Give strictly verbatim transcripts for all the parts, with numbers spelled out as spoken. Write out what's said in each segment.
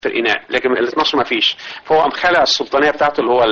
في الإناء، لكن ال اتناشر ما فيش. فهو قام خلق السلطانية بتاعته اللي هو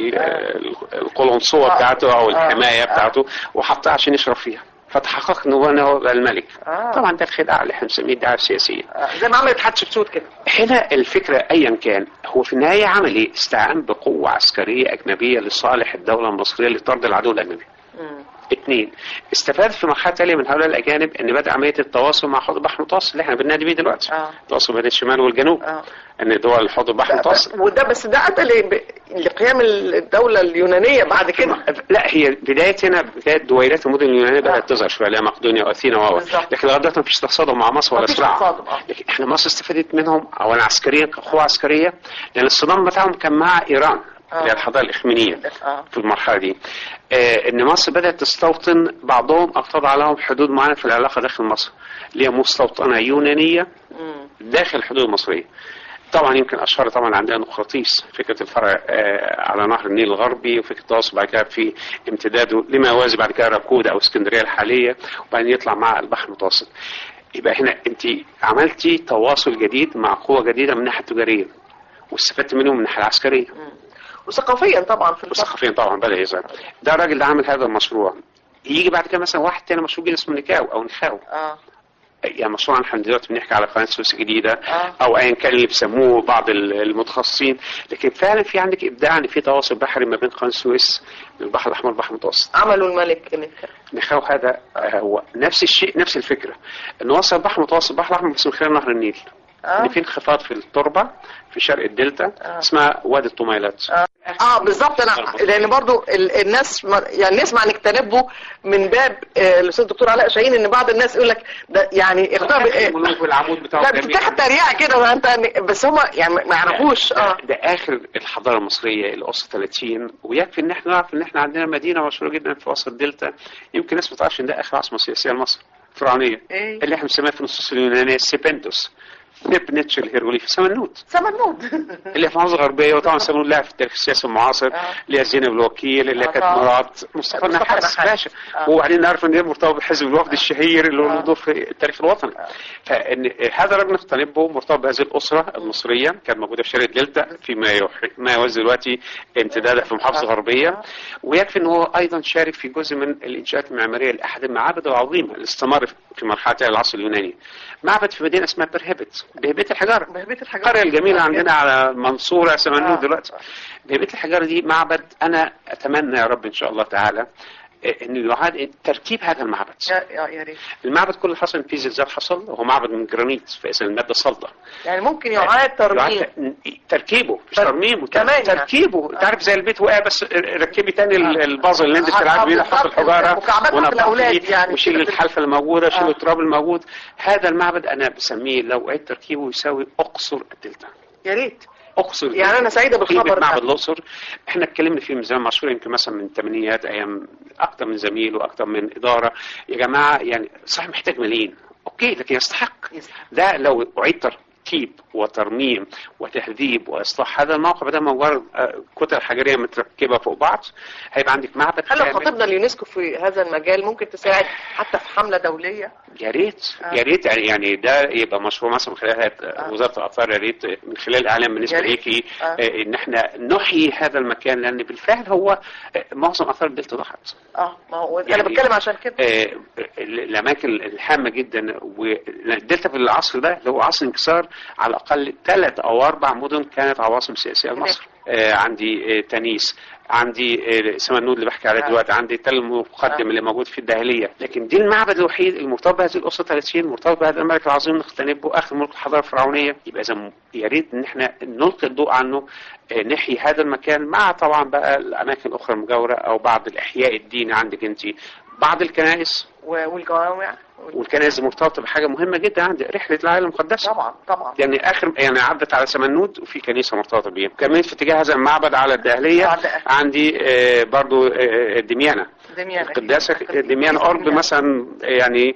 القلنسوة بتاعته أو الحماية بتاعته وحطها عشان يشرب فيها، فتحقق ان هو هو الملك. آه. طبعا ده الخداع اللي احنا بنسميه الدعايه السياسيه. آه. زي ما عملت حتشبسوت كده. هنا الفكره ايا كان هو في النهايه عمل ايه؟ استعان بقوه عسكريه اجنبيه لصالح الدوله المصريه لطرد العدو الاجنبي. مم. اثنين، استفاد في مرحله تاليه من هؤلاء الاجانب ان بدا عمليه التواصل مع حوض البحر المتوسط اللي احنا بننادي بيه دلوقتي. آه. التواصل بين الشمال والجنوب. آه. ان دول حوض البحر المتوسط. وده بس ده اتى لقيام الدوله اليونانيه بعد كده. لا هي بدايه هنا بدايه دويلات المدن اليونانيه بدات آه. تظهر شويه، مقدونيا واثينا و لكن لغايه دلوقتي ما فيش تصادم مع مصر ولا صراع. آه. لكن احنا مصر استفادت منهم اولا عسكريا كقوه عسكريه، لان الصدام بتاعهم كان مع ايران. اللي هي الحضاره الاخمينيه آه. في المرحله دي. آه ان مصر بدات تستوطن بعضهم او تضع لهم حدود معينه في العلاقه داخل مصر اللي هي مستوطنه يونانيه مم. داخل الحدود المصريه. طبعا يمكن اشهر طبعا عندنا نقراطيس، فكره الفرع آه على نهر النيل الغربي، وفكره التواصل بعد كده في امتداده لما يوازي بعد كده راكودا او اسكندريه الحاليه، وبعدين يطلع مع البحر المتوسط. يبقى هنا انت عملتي تواصل جديد مع قوه جديده من الناحيه التجاريه، واستفدت منهم من الناحيه العسكريه. مم. وثقافيا طبعا في وثقافيا طبعا بدا يظهر. ده الراجل اللي عمل هذا المشروع. يجي بعد كده مثلا واحد تاني مشروع جديد اسمه نكاو او نخاو. اه يعني مشروع احنا دلوقتي بنحكي على قناه سويس الجديده آه. او ايا كان اللي بيسموه بعض المتخصصين، لكن فعلا في عندك ابداع ان في تواصل بحري ما بين قناه سويس والبحر الاحمر والبحر المتوسط. عملوا الملك نخاو. نخاو هذا هو نفس الشيء، نفس الفكره انه وصل البحر المتوسط البحر الاحمر بس من خلال نهر النيل. آه. ان في انخفاض في التربه في شرق الدلتا آه. اسمها وادي الطميلات. اه, آه بالظبط. انا لان برضو الناس يعني نسمع نجتنبه من باب الاستاذ الدكتور علاء شاهين ان بعض الناس يقول لك ده يعني اختار العمود بتاعه لا بتفتح تريقه كده انت بس هم يعني ما يعرفوش. اه ده اخر الحضاره المصريه الاسره ثلاثين، ويكفي ان احنا نعرف ان احنا عندنا مدينه مشهوره جدا في وسط الدلتا، يمكن الناس ما تعرفش ان ده اخر عاصمه سياسيه لمصر فرعونيه. إيه؟ اللي احنا بنسميها في النصوص اليونانيه سيبنتوس. نبنتش الهيروغليفي سمنود سمنود اللي في مصر الغربيه. وطبعا سمنود لها في التاريخ السياسي المعاصر اللي هي زينب الوكيل اللي كانت مرات مصطفى النحاس باشا. وبعدين نعرف ان هي مرتبط بحزب الوفد الشهير اللي له دور في التاريخ الوطني. فان هذا الرجل نقتنب به مرتبط بهذه الاسره المصريه كانت موجوده في شرق الدلتا فيما ما يوازي دلوقتي امتدادها في المحافظه الغربيه. ويكفي ان هو ايضا شارك في جزء من الانشاءات المعماريه لاحد المعابد العظيمه اللي استمر في مرحله العصر اليوناني. معبد في مدينه اسمها برهبت، بهبت الحجاره، بهبت الحجاره القريه الجميله عندنا على منصوره سمنود دلوقتي. بهبت الحجاره دي معبد انا اتمنى يا رب ان شاء الله تعالى انه يعاد تركيب هذا المعبد. يا يا ريت. المعبد كل حصل فيه زلزال حصل، وهو معبد من جرانيت فاذا الماده صلده. يعني ممكن يعاد ترميم تركيبه مش ترميم كمان تركيبه. انت عارف زي البيت وقع بس ركبي تاني البازل اللي انت بتلعب بيه حط الحجاره ونبات يعني وشيل الحلفه الموجوده شيل التراب الموجود. هذا المعبد انا بسميه لو عيد تركيبه يساوي اقصر الدلتا. يا ريت اقصر يعني انا سعيده بالخبر. معبد الاقصر احنا اتكلمنا فيه من زمان مشهور يمكن مثلا من الثمانينات ايام اكتر من زميل واكتر من اداره. يا جماعه يعني صحيح محتاج ملايين اوكي لكن يستحق. يستحق ده لو اعيد تركيب وترميم وتهذيب واصلاح هذا الموقع بدل ما مجرد كتل حجريه متركبه فوق بعض هيبقى عندك معبد. هل لو خاطبنا اليونسكو في هذا المجال ممكن تساعد حتى في حمله دوليه؟ يا ريت آه. يا ريت يعني يعني ده يبقى مشروع مثلا من خلال آه. وزاره الاثار. يا ريت من خلال الاعلام بالنسبه ليكي آه. آه ان احنا نحيي هذا المكان لان بالفعل هو معظم اثار الدلتا ضاعت. اه ما هو يعني انا بتكلم عشان كده. آه الاماكن الهامه جدا والدلتا في العصر ده اللي هو عصر انكسار على الاقل ثلاث او اربع مدن كانت عواصم سياسيه لمصر. آه عندي آه تانيس، عندي آه سمنود اللي بحكي عليه دلوقتي، عندي تل المقدم آه. اللي موجود في الداهليه. لكن دي المعبد الوحيد المرتبط بهذه الاسره ثلاثين مرتبط بهذا الملك العظيم نقتنبه اخر ملك الحضاره الفرعونيه. يبقى اذا يا ريت ان احنا نلقي الضوء عنه آه نحيي هذا المكان مع طبعا بقى الاماكن الاخرى المجاوره او بعض الاحياء الديني. عندك انت بعض الكنائس والجوامع والكنائس مرتبطه بحاجه مهمه جدا عندي رحله العائله المقدسه. طبعا طبعا يعني اخر يعني عدت على سمنود وفي كنيسه مرتبطه بيها. كمان في اتجاه هذا المعبد على الداهليه عندي آه برضو آه دميانه القداسه دميانه قرب مثلا يعني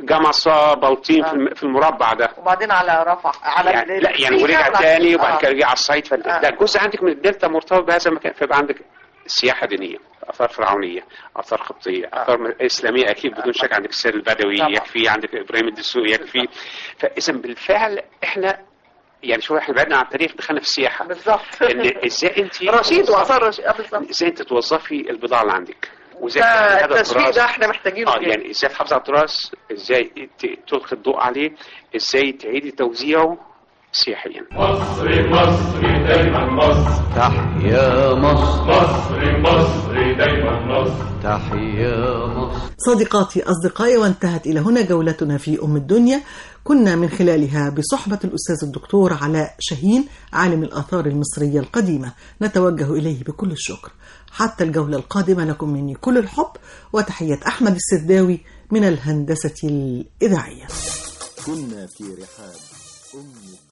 جمصه بلطيم آه. في المربع ده. وبعدين على رفح على يعني لا يعني ورجع تاني وبعد كده رجع على الصعيد. فده آه. جزء عندك من الدلتا مرتبط بهذا المكان. فيبقى عندك سياحه دينيه، اثار فرعونيه، اثار قبطيه، اثار اسلاميه اكيد بدون شك. عندك السير البدوي يكفي، عندك ابراهيم الدسوقي يكفي. فاذا بالفعل احنا يعني شويه احنا بعدنا عن التاريخ، دخلنا في السياحه بالظبط. ان ازاي انت رشيد واثار رشيد بالظبط، ازاي انت توظفي البضاعه اللي عندك، وازاي التسويق ده احنا محتاجينه. اه يعني ازاي تحافظي على التراث، ازاي تلقي الضوء عليه، ازاي تعيدي توزيعه سياحيا. مصر مصر دايما مصر، تحيا مصر، مصر مصر دايما مصر، تحيا مصر. صديقاتي أصدقائي، وانتهت إلى هنا جولتنا في أم الدنيا، كنا من خلالها بصحبة الأستاذ الدكتور علاء شاهين عالم الآثار المصرية القديمة، نتوجه إليه بكل الشكر. حتى الجولة القادمة لكم مني كل الحب وتحية أحمد السداوي من الهندسة الإذاعية. كنا في رحاب أم